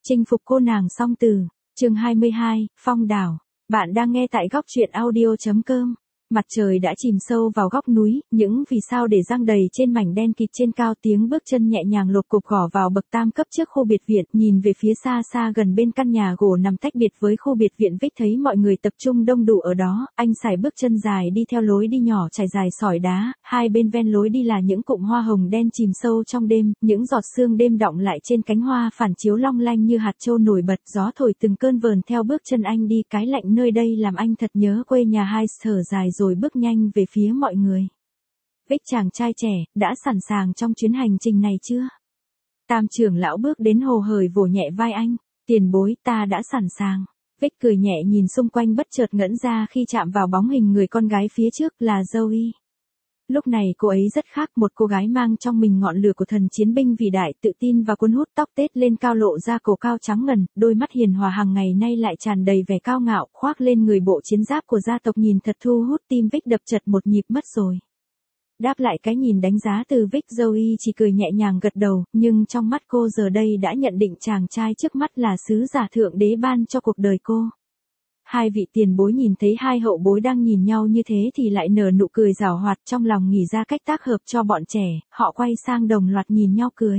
Chinh phục cô nàng song từ. Chương 22, Phong đảo. Bạn đang nghe tại góc truyện audio.com. Mặt trời đã chìm sâu vào góc núi, những vì sao để răng đầy trên mảnh đen kịt trên cao, tiếng bước chân nhẹ nhàng lột cục gõ vào bậc tam cấp trước khu biệt viện, nhìn về phía xa xa gần bên căn nhà gỗ nằm tách biệt với khu biệt viện. Vic thấy mọi người tập trung đông đủ ở đó, anh sải bước chân dài đi theo lối đi nhỏ trải dài sỏi đá, hai bên ven lối đi là những cụm hoa hồng đen chìm sâu trong đêm, những giọt sương đêm đọng lại trên cánh hoa phản chiếu long lanh như hạt châu nổi bật, gió thổi từng cơn vờn theo bước chân anh đi, cái lạnh nơi đây làm anh thật nhớ quê nhà. Hai thở dài rồi bước nhanh về phía mọi người. Vic chàng trai trẻ, đã sẵn sàng trong chuyến hành trình này chưa? Tam trưởng lão bước đến hồ hởi vỗ nhẹ vai anh. Tiền bối, ta đã sẵn sàng. Vic cười nhẹ nhìn xung quanh bất chợt ngẩn ra khi chạm vào bóng hình người con gái phía trước là Zoe. Lúc này cô ấy rất khác, một cô gái mang trong mình ngọn lửa của thần chiến binh vĩ đại, tự tin và cuốn hút, tóc tết lên cao lộ ra cổ cao trắng ngần, đôi mắt hiền hòa hàng ngày nay lại tràn đầy vẻ cao ngạo, khoác lên người bộ chiến giáp của gia tộc nhìn thật thu hút. Tim Vic đập chật một nhịp mất rồi. Đáp lại cái nhìn đánh giá từ Vic, Zoe chỉ cười nhẹ nhàng gật đầu, nhưng trong mắt cô giờ đây đã nhận định chàng trai trước mắt là sứ giả thượng đế ban cho cuộc đời cô. Hai vị tiền bối nhìn thấy hai hậu bối đang nhìn nhau như thế thì lại nở nụ cười giảo hoạt, trong lòng nghĩ ra cách tác hợp cho bọn trẻ, họ quay sang đồng loạt nhìn nhau cười.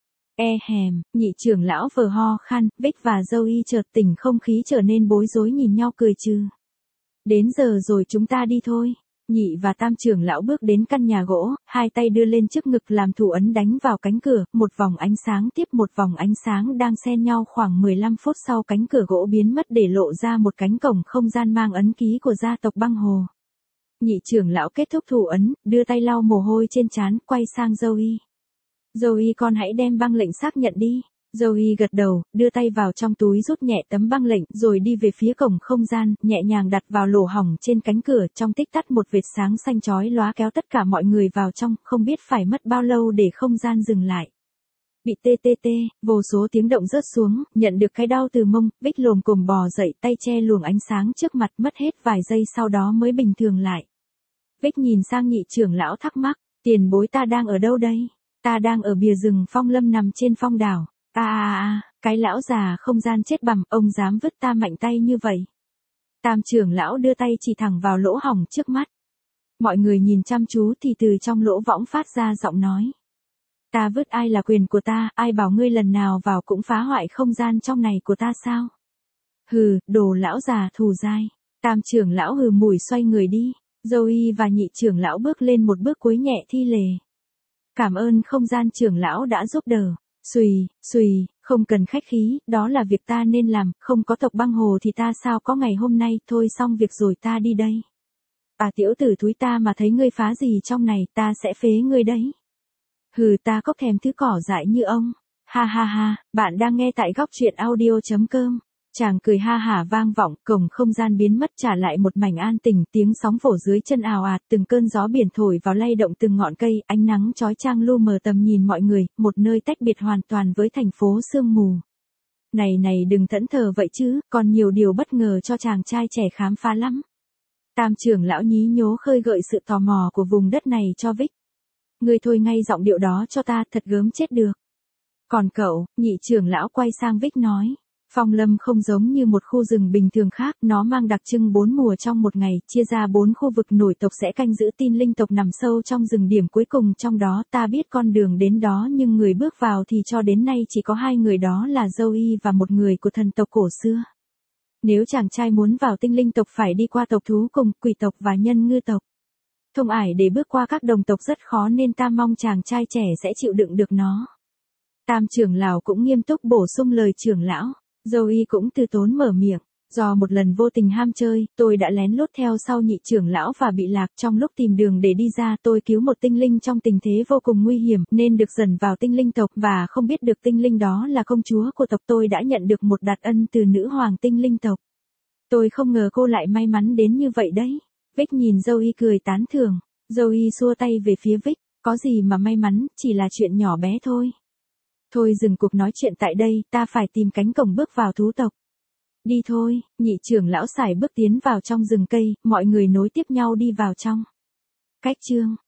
Nhị trưởng lão vờ ho khan, Vic và Zoe chợt tỉnh, không khí trở nên bối rối nhìn nhau cười trừ. Đến giờ rồi, chúng ta đi thôi. Nhị và tam trưởng lão bước đến căn nhà gỗ, hai tay đưa lên trước ngực làm thủ ấn đánh vào cánh cửa, một vòng ánh sáng tiếp một vòng ánh sáng đang xen nhau. Khoảng 15 phút sau cánh cửa gỗ biến mất để lộ ra một cánh cổng không gian mang ấn ký của gia tộc băng hồ. Nhị trưởng lão kết thúc thủ ấn, đưa tay lau mồ hôi trên trán, quay sang Zoe. Zoe, con hãy đem băng lệnh xác nhận đi. Zoe gật đầu, đưa tay vào trong túi rút nhẹ tấm băng lệnh, rồi đi về phía cổng không gian, nhẹ nhàng đặt vào lỗ hổng trên cánh cửa. Trong tích tắc một vệt sáng xanh chói lóa kéo tất cả mọi người vào trong, không biết phải mất bao lâu để không gian dừng lại. Bị vô số tiếng động rớt xuống, nhận được cái đau từ mông, Vic lồm cồm bò dậy, tay che luồng ánh sáng trước mặt, mất hết vài giây sau đó mới bình thường lại. Vic nhìn sang nhị trưởng lão thắc mắc, tiền bối, ta đang ở đâu đây? Ta đang ở bìa rừng Phong Lâm nằm trên phong đảo. Cái lão già không gian chết bằm, ông dám vứt ta mạnh tay như vậy. Tam trưởng lão đưa tay chỉ thẳng vào lỗ hổng trước mắt. Mọi người nhìn chăm chú thì từ trong lỗ võng phát ra giọng nói. Ta vứt ai là quyền của ta, ai bảo ngươi lần nào vào cũng phá hoại không gian trong này của ta sao? Hừ, đồ lão già thù dai. Tam trưởng lão hừ mùi xoay người đi. Zoe và nhị trưởng lão bước lên một bước cúi nhẹ thi lễ. Cảm ơn không gian trưởng lão đã giúp đỡ. Xùy, không cần khách khí, đó là việc ta nên làm, không có tộc băng hồ thì ta sao có ngày hôm nay. Thôi xong việc rồi, ta đi đây. Tiểu tử thúi, ta mà thấy ngươi phá gì trong này, ta sẽ phế ngươi đấy. Hừ, ta có thèm thứ cỏ dại như ông. Ha, bạn đang nghe tại góc truyện audio.com. Chàng cười ha hả vang vọng, cổng không gian biến mất, trả lại một mảnh an tĩnh, tiếng sóng vỗ dưới chân ào ạt, từng cơn gió biển thổi vào lay động từng ngọn cây, ánh nắng chói chang lu mờ tầm nhìn mọi người, một nơi tách biệt hoàn toàn với thành phố sương mù. Này đừng thẫn thờ vậy chứ, còn nhiều điều bất ngờ cho chàng trai trẻ khám phá lắm. Tam trưởng lão nhí nhố khơi gợi sự tò mò của vùng đất này cho Vic. Ngươi thôi ngay giọng điệu đó cho ta, thật gớm chết được. Còn cậu, nhị trưởng lão quay sang Vic nói. Phong Lâm không giống như một khu rừng bình thường khác, nó mang đặc trưng 4 mùa trong một ngày, chia ra 4 khu vực nổi tộc sẽ canh giữ tin linh tộc nằm sâu trong rừng. Điểm cuối cùng trong đó, ta biết con đường đến đó, nhưng người bước vào thì cho đến nay chỉ có 2 người, đó là Zoe và một người của thần tộc cổ xưa. Nếu chàng trai muốn vào tinh linh tộc phải đi qua tộc thú cùng, quỷ tộc và nhân ngư tộc. Thông ải để bước qua các đồng tộc rất khó, nên ta mong chàng trai trẻ sẽ chịu đựng được nó. Tam trưởng lão cũng nghiêm túc bổ sung lời trưởng lão. Zoe cũng từ tốn mở miệng. Do một lần vô tình ham chơi, tôi đã lén lút theo sau nhị trưởng lão và bị lạc. Trong lúc tìm đường để đi ra, tôi cứu một tinh linh trong tình thế vô cùng nguy hiểm, nên được dần vào tinh linh tộc, và không biết được tinh linh đó là công chúa của tộc. Tôi đã nhận được một đặc ân từ nữ hoàng tinh linh tộc. Tôi không ngờ cô lại may mắn đến như vậy đấy. Vic nhìn Zoe cười tán thưởng. Zoe xua tay về phía Vic. Có gì mà may mắn, chỉ là chuyện nhỏ bé thôi. Thôi dừng cuộc nói chuyện tại đây, ta phải tìm cánh cổng bước vào thú tộc. Đi thôi, nhị trưởng lão sải bước tiến vào trong rừng cây, mọi người nối tiếp nhau đi vào trong. Cách chương